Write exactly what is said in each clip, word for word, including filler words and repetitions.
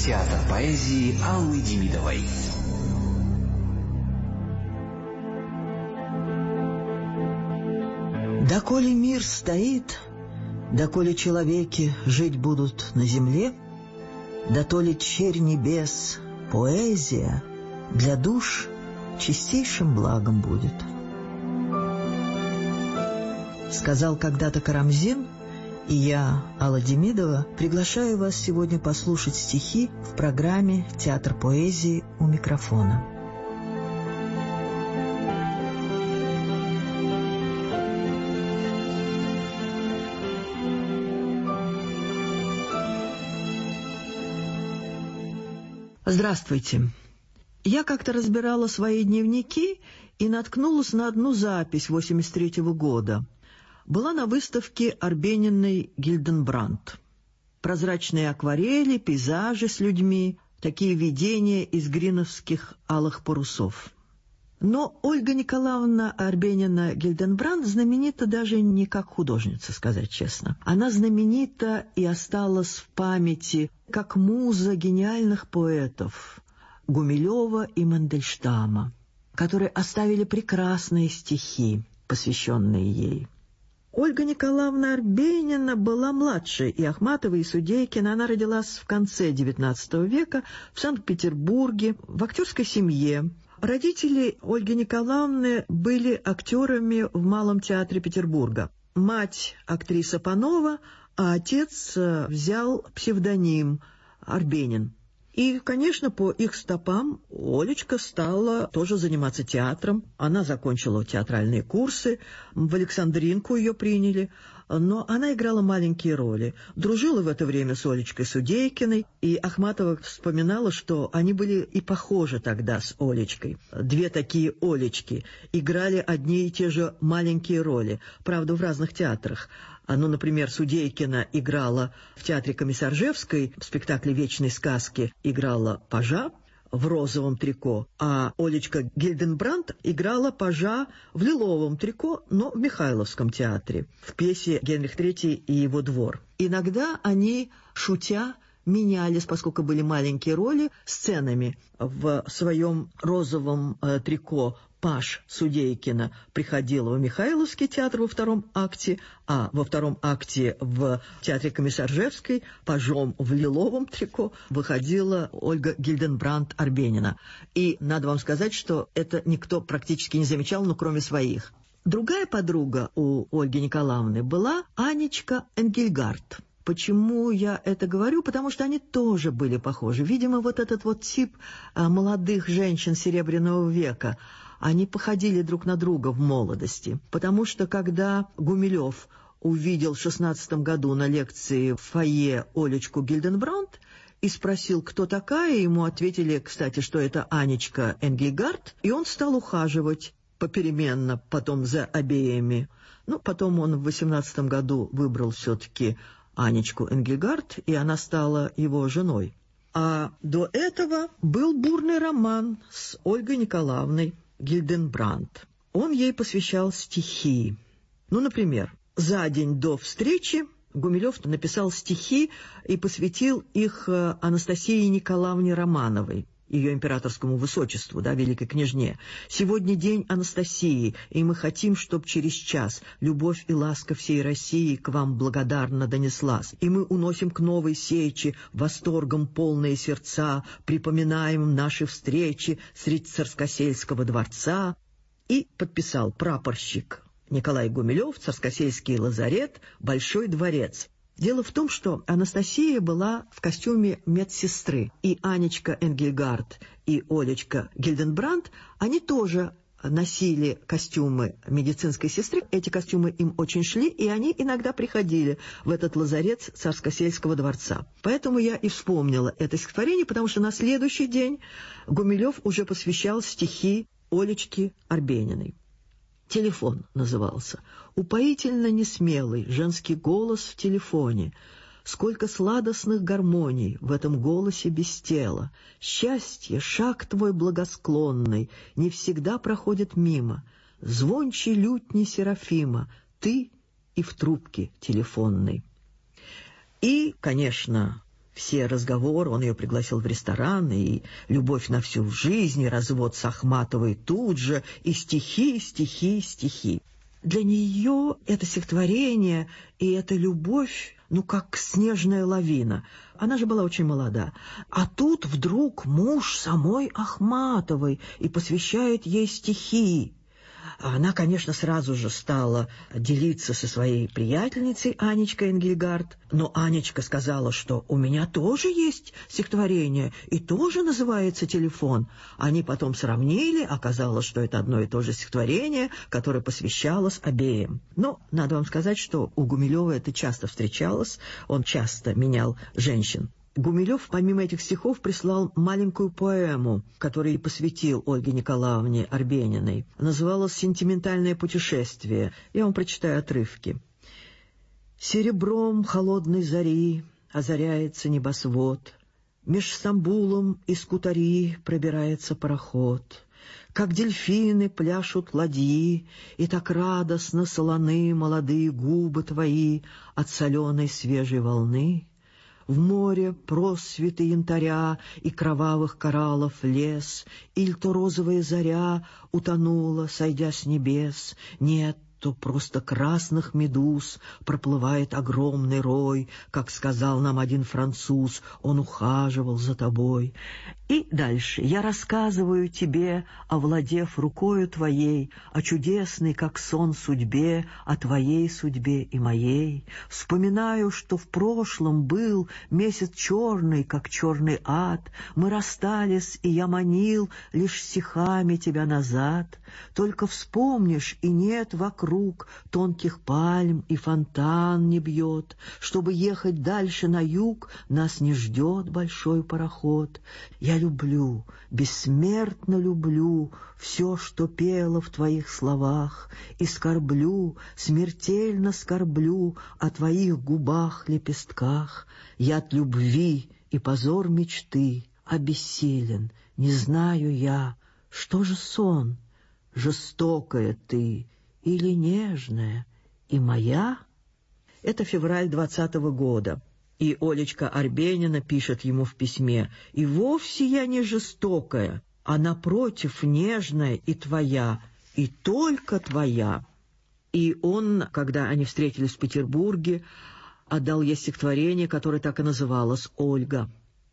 Театр поэзии Аллы Демидовой. Доколе мир стоит, доколе человеки жить будут на земле, дотоле черь небес, поэзия для душ чистейшим благом будет. Сказал когда-то Карамзин, и я, Алла Демидова, приглашаю вас сегодня послушать стихи в программе «Театр поэзии» у микрофона. Здравствуйте. Я как-то разбирала свои дневники и наткнулась на одну запись восемьдесят третьего года. Была на выставке Арбениной Гильденбранд. Прозрачные акварели, пейзажи с людьми, такие видения из гриновских алых парусов. Но Ольга Николаевна Арбенина Гильденбранд знаменита даже не как художница, сказать честно. Она знаменита и осталась в памяти как муза гениальных поэтов Гумилева и Мандельштама, которые оставили прекрасные стихи, посвященные ей. Ольга Николаевна Арбенина была младше и Ахматовой, и Судейкина. Она родилась в конце девятнадцатого века в Санкт-Петербурге, в актерской семье. Родители Ольги Николаевны были актерами в Малом театре Петербурга. Мать – актриса Панова, а отец взял псевдоним Арбенин. И, конечно, по их стопам Олечка стала тоже заниматься театром. Она закончила театральные курсы, в Александринку ее приняли, но она играла маленькие роли. Дружила в это время с Олечкой Судейкиной, и Ахматова вспоминала, что они были и похожи тогда с Олечкой. Две такие Олечки играли одни и те же маленькие роли, правда, в разных театрах. Ну, например, Судейкина играла в театре Комиссаржевской в спектакле «Вечной сказки», играла пажа в розовом трико, а Олечка Гильденбранд играла пажа в лиловом трико, но в Михайловском театре, в пьесе «Генрих третий и его двор». Иногда они, шутя, менялись, поскольку были маленькие роли, сценами. В своем розовом э, трико паж Судейкина приходила в Михайловский театр во втором акте, а во втором акте в театре Комиссаржевской пажом в лиловом трико выходила Ольга Гильденбранд Арбенина. И надо вам сказать, что это никто практически не замечал, ну, кроме своих. Другая подруга у Ольги Николаевны была Анечка Энгельгард. Почему я это говорю? Потому что они тоже были похожи. Видимо, вот этот вот тип а, молодых женщин Серебряного века, они походили друг на друга в молодости. Потому что когда Гумилев увидел в шестнадцатом году на лекции в фойе Олечку Гильденбранд и спросил, кто такая, ему ответили, кстати, что это Анечка Энгельгард, и он стал ухаживать попеременно потом за обеими. Ну, потом он в восемнадцатом году выбрал все-таки Анечку Энгельгард, и она стала его женой. А до этого был бурный роман с Ольгой Николаевной Гильденбранд. Он ей посвящал стихи. Ну, например, за день до встречи Гумилев написал стихи и посвятил их Анастасии Николаевне Романовой, ее императорскому высочеству, да, великой княжне. «Сегодня день Анастасии, и мы хотим, чтоб через час любовь и ласка всей России к вам благодарно донеслась. И мы уносим к новой сечи восторгом полные сердца, припоминаем наши встречи средь Царскосельского дворца». И подписал прапорщик Николай Гумилев, Царскосельский лазарет, Большой дворец. Дело в том, что Анастасия была в костюме медсестры, и Анечка Энгельгард и Олечка Гильденбранд, они тоже носили костюмы медицинской сестры. Эти костюмы им очень шли, и они иногда приходили в этот лазарет Царскосельского дворца. Поэтому я и вспомнила это стихотворение, потому что на следующий день Гумилев уже посвящал стихи Олечке Арбениной. «Телефон» назывался. Упоительно несмелый женский голос в телефоне. Сколько сладостных гармоний в этом голосе без тела. Счастье, шаг твой благосклонный, не всегда проходит мимо. Звонче лютни Серафима, ты и в трубке телефонной. И, конечно, все разговоры, он ее пригласил в ресторан, и любовь на всю жизнь, и развод с Ахматовой тут же, и стихи, стихи, стихи. Для нее это стихотворение и эта любовь, ну, как снежная лавина. Она же была очень молода. А тут вдруг муж самой Ахматовой и посвящает ей стихи. Она, конечно, сразу же стала делиться со своей приятельницей Анечкой Энгельгард, но Анечка сказала, что у меня тоже есть стихотворение и тоже называется «Телефон». Они потом сравнили, оказалось, что это одно и то же стихотворение, которое посвящалось обеим. Но надо вам сказать, что у Гумилева это часто встречалось, он часто менял женщин. Гумилев, помимо этих стихов, прислал маленькую поэму, которую посвятил Ольге Николаевне Арбениной. Называлась «Сентиментальное путешествие». Я вам прочитаю отрывки. «Серебром холодной зари озаряется небосвод, меж Стамбулом и Скутари пробирается пароход. Как дельфины пляшут ладьи, и так радостно солоны молодые губы твои от соленой свежей волны. В море просветы янтаря и кровавых кораллов лес, иль то розовая заря утонула, сойдя с небес. Нет, то просто красных медуз проплывает огромный рой, как сказал нам один француз, он ухаживал за тобой. И дальше. Я рассказываю тебе, овладев рукою твоей, о чудесной, как сон, судьбе, о твоей судьбе и моей. Вспоминаю, что в прошлом был месяц черный, как черный ад. Мы расстались, и я манил лишь стихами тебя назад. Только вспомнишь, и нет вокруг тонких пальм, и фонтан не бьет. Чтобы ехать дальше на юг, нас не ждет большой пароход. Я люблю, бессмертно люблю все, что пело в твоих словах, и скорблю, смертельно скорблю о твоих губах-лепестках. Я от любви и позор мечты обессилен, не знаю я, что же сон, жестокая ты или нежная и моя? Это февраль двадцатого года. И Олечка Арбенина пишет ему в письме: «И вовсе я не жестокая, а напротив нежная и твоя, и только твоя». И он, когда они встретились в Петербурге, отдал ей стихотворение, которое так и называлось «Ольга».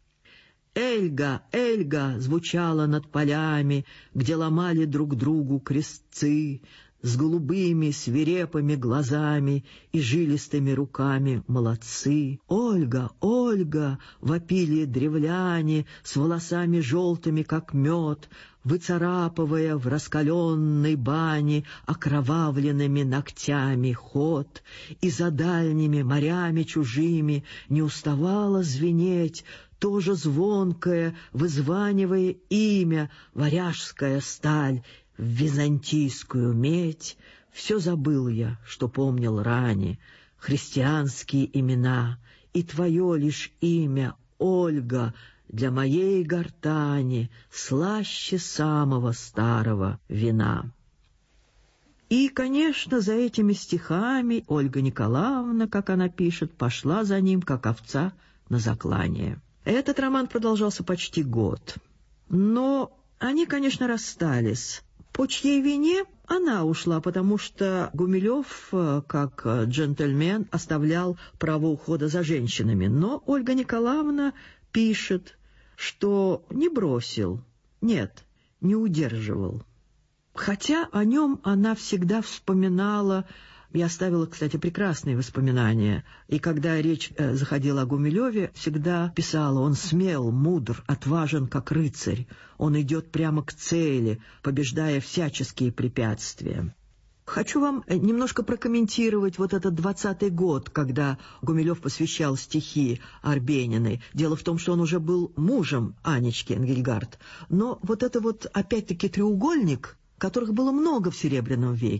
«Эльга, Эльга» звучало над полями, где ломали друг другу крестцы, с голубыми свирепыми глазами и жилистыми руками молодцы. «Ольга, Ольга!» — вопили древляне с волосами желтыми, как мед, выцарапывая в раскаленной бане окровавленными ногтями ход, и за дальними морями чужими не уставала звенеть тоже звонкое, вызванивая имя, варяжская сталь, в византийскую медь. Все забыл я, что помнил ранее, христианские имена, и твое лишь имя, Ольга, для моей гортани слаще самого старого вина. И, конечно, за этими стихами Ольга Николаевна, как она пишет, пошла за ним, как овца на заклание. Этот роман продолжался почти год. Но они, конечно, расстались. По чьей вине? Она ушла, потому что Гумилев, как джентльмен, оставлял право ухода за женщинами. Но Ольга Николаевна пишет, что не бросил, нет, не удерживал. Хотя о нем она всегда вспоминала, и оставила, кстати, прекрасные воспоминания. И когда речь э, заходила о Гумилеве, всегда писала: он смел, мудр, отважен, как рыцарь. Он идет прямо к цели, побеждая всяческие препятствия. Хочу вам немножко прокомментировать вот этот двадцатый год, когда Гумилев посвящал стихи Арбениной. Дело в том, что он уже был мужем Анечки Энгельгард. Но вот это вот опять-таки треугольник, которых было много в Серебряном веке.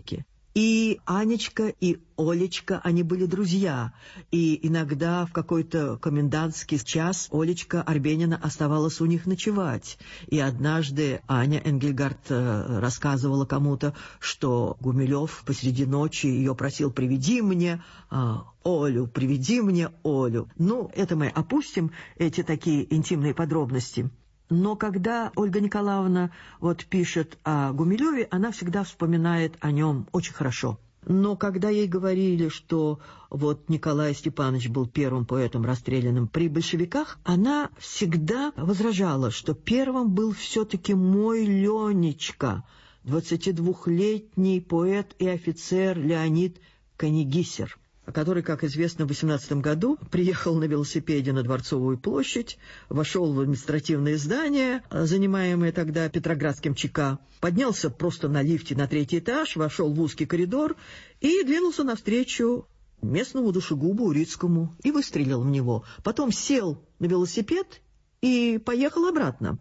И Анечка, и Олечка, они были друзья. И иногда в какой-то комендантский час Олечка Арбенина оставалась у них ночевать. И однажды Аня Энгельгард рассказывала кому-то, что Гумилев посреди ночи ее просил: «Приведи мне а, Олю, приведи мне Олю». Ну, это мы опустим, эти такие интимные подробности. Но когда Ольга Николаевна вот пишет о Гумилеве, она всегда вспоминает о нем очень хорошо. Но когда ей говорили, что вот Николай Степанович был первым поэтом, расстрелянным при большевиках, она всегда возражала, что первым был все-таки мой Ленечка, двадцатидвухлетний поэт и офицер Леонид Канегисер, который, как известно, в восемнадцатом году приехал на велосипеде на Дворцовую площадь, вошел в административное здание, занимаемое тогда Петроградским ЧК, поднялся просто на лифте на третий этаж, вошел в узкий коридор и двинулся навстречу местному душегубу Урицкому и выстрелил в него. Потом сел на велосипед и поехал обратно.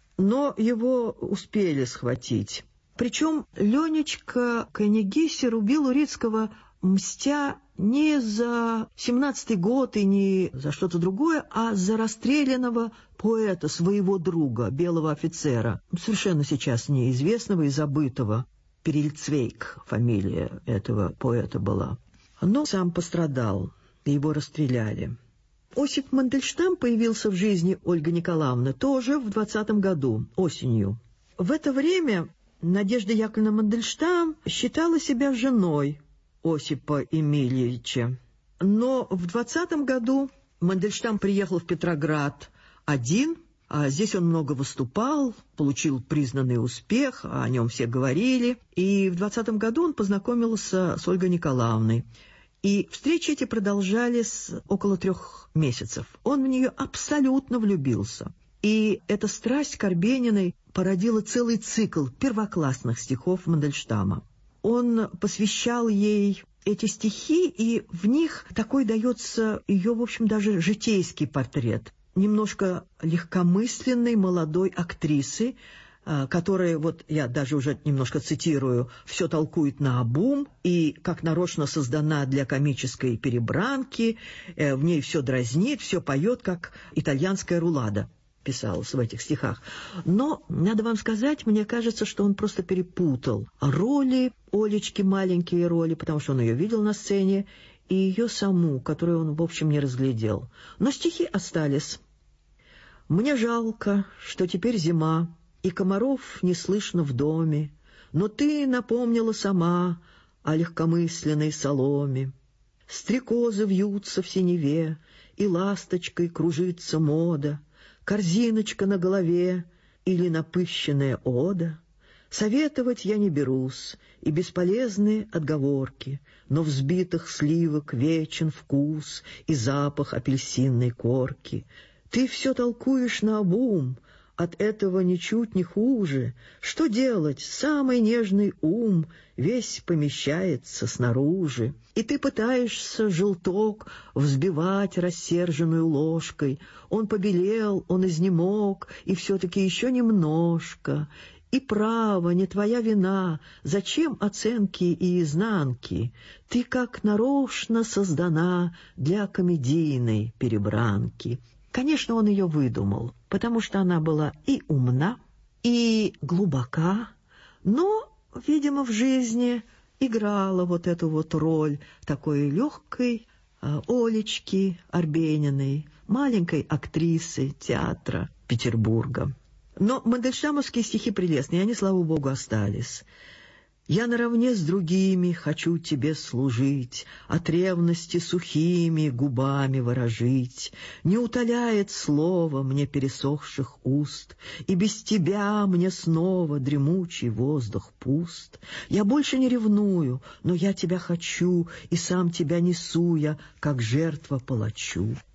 Но его успели схватить. Причем Ленечка Канегисер убил Урицкого, мстя не за семнадцатый год и не за что-то другое, а за расстрелянного поэта, своего друга, белого офицера, совершенно сейчас неизвестного и забытого. Перельцвейк фамилия этого поэта была. Но сам пострадал, и его расстреляли. Осип Мандельштам появился в жизни Ольги Николаевны тоже в двадцатом году, осенью. В это время Надежда Яковлевна Мандельштам считала себя женой Осипа Емельевича. Но в двадцатом году Мандельштам приехал в Петроград один, а здесь он много выступал, получил признанный успех, о нем все говорили. И в двадцатом году он познакомился с Ольгой Николаевной. И встречи эти продолжались около трех месяцев. Он в нее абсолютно влюбился. И эта страсть к Арбениной породила целый цикл первоклассных стихов Мандельштама. Он посвящал ей эти стихи, и в них такой дается ее, в общем, даже житейский портрет. Немножко легкомысленной молодой актрисы, которая, вот я даже уже немножко цитирую, «все толкует наобум» и как нарочно создана для комической перебранки, в ней все дразнит, все поет, как итальянская рулада. Писалось в этих стихах. Но, надо вам сказать, мне кажется, что он просто перепутал роли Олечки, маленькие роли, потому что он ее видел на сцене, и ее саму, которую он, в общем, не разглядел. Но стихи остались. «Мне жалко, что теперь зима, и комаров не слышно в доме, но ты напомнила сама о легкомысленной соломе. Стрекозы вьются в синеве, и ласточкой кружится мода, корзиночка на голове или напыщенная ода. Советовать я не берусь, и бесполезны отговорки, но взбитых сливок вечен вкус и запах апельсинной корки. Ты все толкуешь наобум, от этого ничуть не хуже. Что делать? Самый нежный ум весь помещается снаружи. И ты пытаешься желток взбивать рассерженную ложкой. Он побелел, он изнемог, и все-таки еще немножко. И право, не твоя вина, зачем оценки и изнанки? Ты как нарочно создана для комедийной перебранки». Конечно, он ее выдумал, потому что она была и умна, и глубока, но, видимо, в жизни играла вот эту вот роль такой легкой э, Олечки Арбениной, маленькой актрисы театра Петербурга. Но мандельштамовские стихи прелестные, они, слава богу, остались. «Я наравне с другими хочу тебе служить, от ревности сухими губами ворожить. Не утоляет слово мне пересохших уст, и без тебя мне снова дремучий воздух пуст. Я больше не ревную, но я тебя хочу, и сам тебя несу я, как жертва палачу».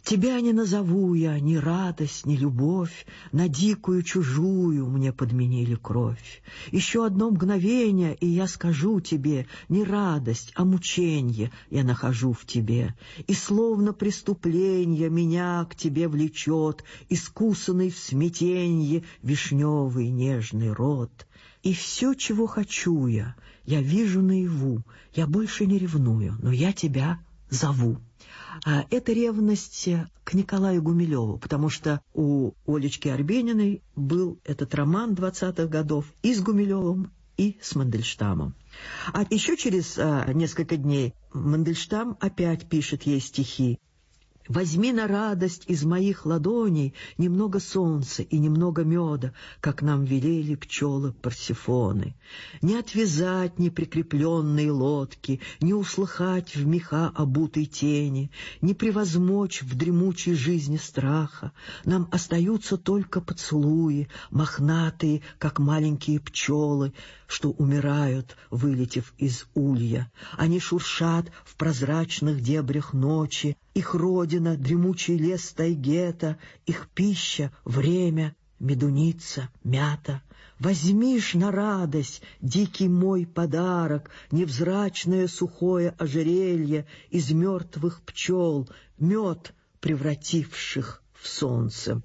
Тебя не назову я, ни радость, ни любовь, на дикую чужую мне подменили кровь. Еще одно мгновение, и я скажу тебе, не радость, а мученье я нахожу в тебе. И словно преступление меня к тебе влечет, искусанный в смятенье вишневый нежный рот. И все, чего хочу я, я вижу наяву, я больше не ревную, но я тебя зову. А это ревность к Николаю Гумилеву, потому что у Олечки Арбениной был этот роман двадцатых годов и с Гумилевым, и с Мандельштамом. А еще через а, несколько дней Мандельштам опять пишет ей стихи. «Возьми на радость из моих ладоней немного солнца и немного меда, как нам велели пчелы Парсифоны. Не отвязать неприкрепленные лодки, не услыхать в меха обутой тени, не превозмочь в дремучей жизни страха. Нам остаются только поцелуи, мохнатые, как маленькие пчелы, что умирают, вылетев из улья. Они шуршат в прозрачных дебрях ночи, их родина — дремучий лес тайгета, их пища — время, медуница, мята. Возьми ж на радость, дикий мой подарок, невзрачное сухое ожерелье из мертвых пчел, мед, превративших в солнце».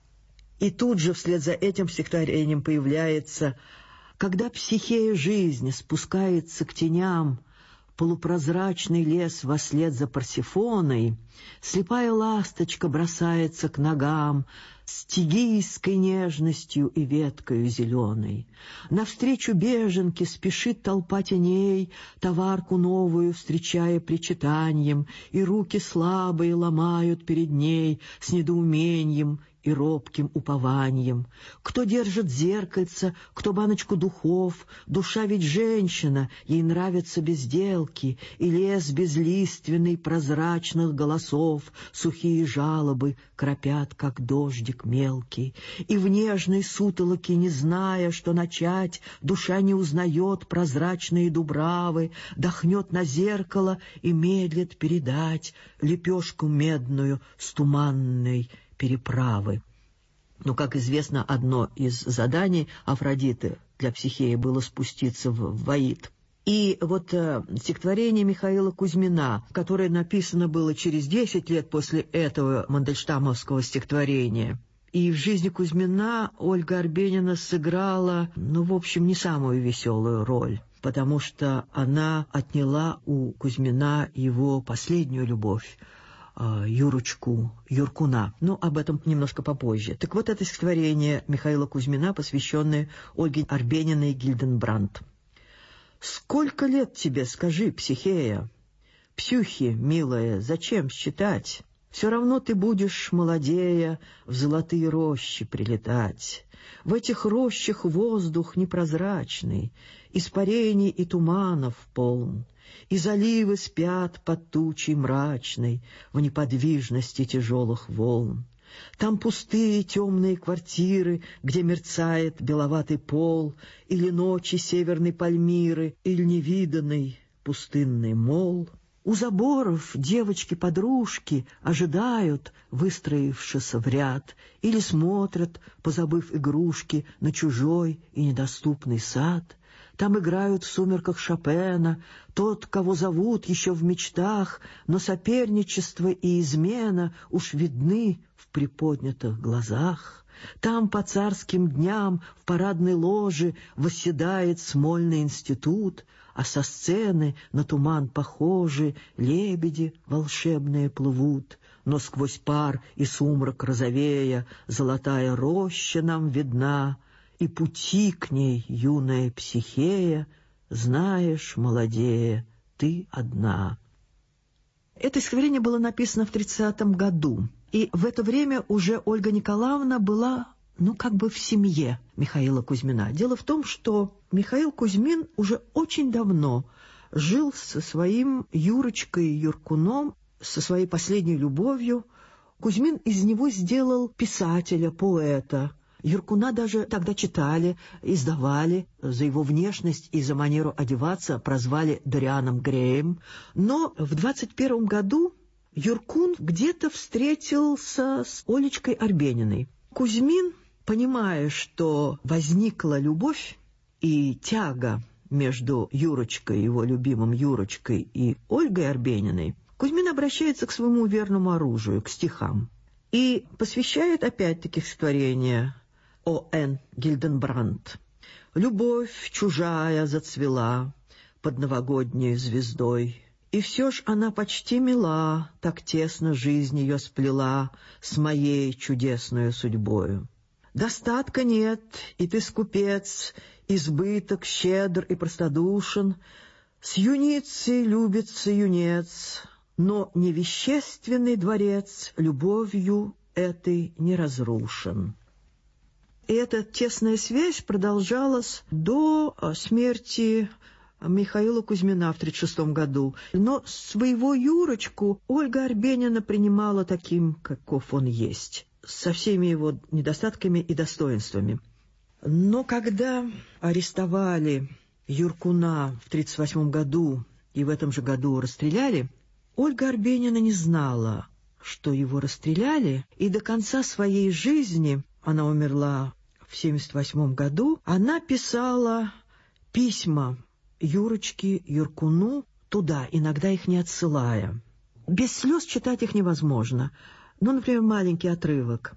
И тут же вслед за этим стихотворением появляется: «Когда психея жизни спускается к теням, полупрозрачный лес вослед за Парсифоной, слепая ласточка бросается к ногам с тигийской нежностью и веткою зеленой. Навстречу беженке спешит толпа теней, товарку новую встречая причитанием, и руки слабые ломают перед ней с недоумением и робким упованием. Кто держит зеркальце, кто баночку духов, душа ведь женщина, ей нравятся безделки, и лес безлиственный прозрачных голосов, сухие жалобы кропят, как дождик мелкий. И в нежной сутолоке, не зная, что начать, душа не узнает прозрачные дубравы, дохнет на зеркало и медлит передать лепешку медную с туманной переправы». Но, как известно, одно из заданий Афродиты для Психеи было спуститься в Ваид. И вот э, стихотворение Михаила Кузьмина, которое написано было через десять лет после этого мандельштамовского стихотворения. И в жизни Кузьмина Ольга Арбенина сыграла, ну, в общем, не самую веселую роль, потому что она отняла у Кузьмина его последнюю любовь, Юрочку, Юркуна. Но об этом немножко попозже. Так вот, это стихотворение Михаила Кузьмина, посвященное Ольге Арбениной Гильденбранд. «Сколько лет тебе, скажи, Психея? Псюхи, милая, зачем считать? Все равно ты будешь, молодея, в золотые рощи прилетать. В этих рощах воздух непрозрачный, испарений и туманов полн, и заливы спят под тучей мрачной в неподвижности тяжелых волн. Там пустые темные квартиры, где мерцает беловатый пол, или ночи северной Пальмиры, или невиданный пустынный мол. У заборов девочки-подружки ожидают, выстроившись в ряд, или смотрят, позабыв игрушки, на чужой и недоступный сад. Там играют в сумерках Шопена, тот, кого зовут еще в мечтах, но соперничество и измена уж видны в приподнятых глазах. Там по царским дням в парадной ложе восседает Смольный институт, а со сцены на туман похожи лебеди волшебные плывут. Но сквозь пар и сумрак розовея золотая роща нам видна, и пути к ней, юная Психея, знаешь, молодея, ты одна». Это стихотворение было написано в тридцатом году, и в это время уже Ольга Николаевна была, ну, как бы в семье Михаила Кузьмина. Дело в том, что Михаил Кузьмин уже очень давно жил со своим Юрочкой Юркуном, со своей последней любовью. Кузьмин из него сделал писателя, поэта. Юркуна даже тогда читали, издавали, за его внешность и за манеру одеваться прозвали Дорианом Греем. Но в двадцать первом году Юркун где-то встретился с Олечкой Арбениной. Кузьмин, понимая, что возникла любовь и тяга между Юрочкой, его любимым Юрочкой, и Ольгой Арбениной, Кузьмин обращается к своему верному оружию, к стихам, и посвящает опять-таки стихотворение О Н Гильденбранд. «Любовь чужая зацвела под новогодней звездой, и все ж она почти мила, так тесно жизнь ее сплела с моей чудесной судьбою. Достатка нет, и ты скупец, избыток щедр и простодушен, с юницей любится юнец, но невещественный дворец любовью этой не разрушен». И эта тесная связь продолжалась до смерти Михаила Кузьмина в тридцать шестом году. Но своего Юрочку Ольга Арбенина принимала таким, каков он есть, со всеми его недостатками и достоинствами. Но когда арестовали Юркуна в тридцать восьмом году и в этом же году расстреляли, Ольга Арбенина не знала, что его расстреляли, и до конца своей жизни, она умерла в семьдесят восьмом году, она писала письма Юрочке Юркуну туда, иногда их не отсылая. Без слез читать их невозможно. Ну, например, маленький отрывок.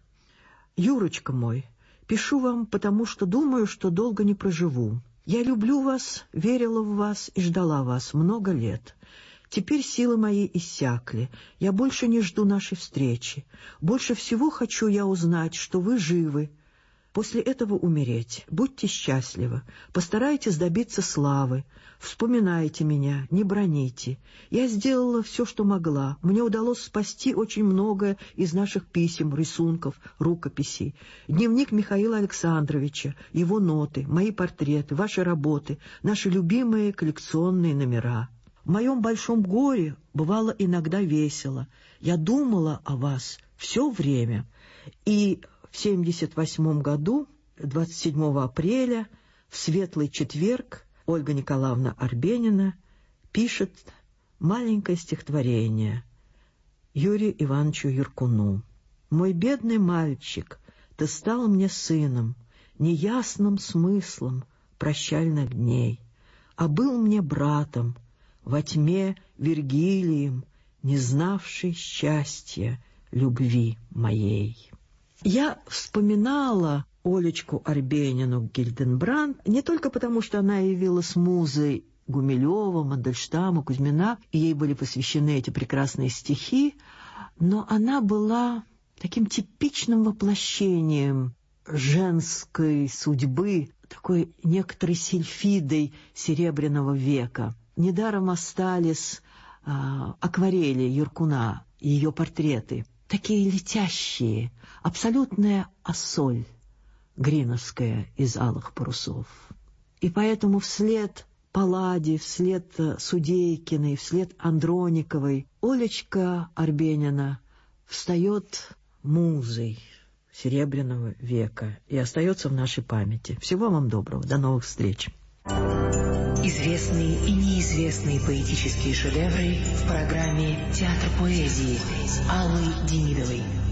«Юрочка мой, пишу вам, потому что думаю, что долго не проживу. Я люблю вас, верила в вас и ждала вас много лет. Теперь силы мои иссякли. Я больше не жду нашей встречи. Больше всего хочу я узнать, что вы живы. После этого умереть. Будьте счастливы. Постарайтесь добиться славы. Вспоминайте меня, не броните. Я сделала все, что могла. Мне удалось спасти очень многое из наших писем, рисунков, рукописей. Дневник Михаила Александровича, его ноты, мои портреты, ваши работы, наши любимые коллекционные номера. В моем большом горе бывало иногда весело. Я думала о вас все время. И в семьдесят восьмом году, двадцать седьмого апреля, в светлый четверг, Ольга Николаевна Арбенина пишет маленькое стихотворение Юрию Ивановичу Юркуну. «Мой бедный мальчик, ты стал мне сыном, неясным смыслом прощальных дней, а был мне братом, во тьме Вергилием, не знавший счастья любви моей». Я вспоминала Олечку Арбенину Гильденбранд не только потому, что она явилась музой Гумилева, Мандельштама, Кузьмина, и ей были посвящены эти прекрасные стихи, но она была таким типичным воплощением женской судьбы, такой некоторой сильфидой Серебряного века. Недаром остались а, акварели Юркуна, ее портреты, такие летящие, абсолютная ассоль гриновская из «Алых парусов». И поэтому вслед Паллади, вслед Судейкиной, вслед Андрониковой Олечка Арбенина встает музой Серебряного века и остается в нашей памяти. Всего вам доброго, до новых встреч. Известные и неизвестные поэтические шедевры в программе «Театр поэзии» Аллы Демидовой.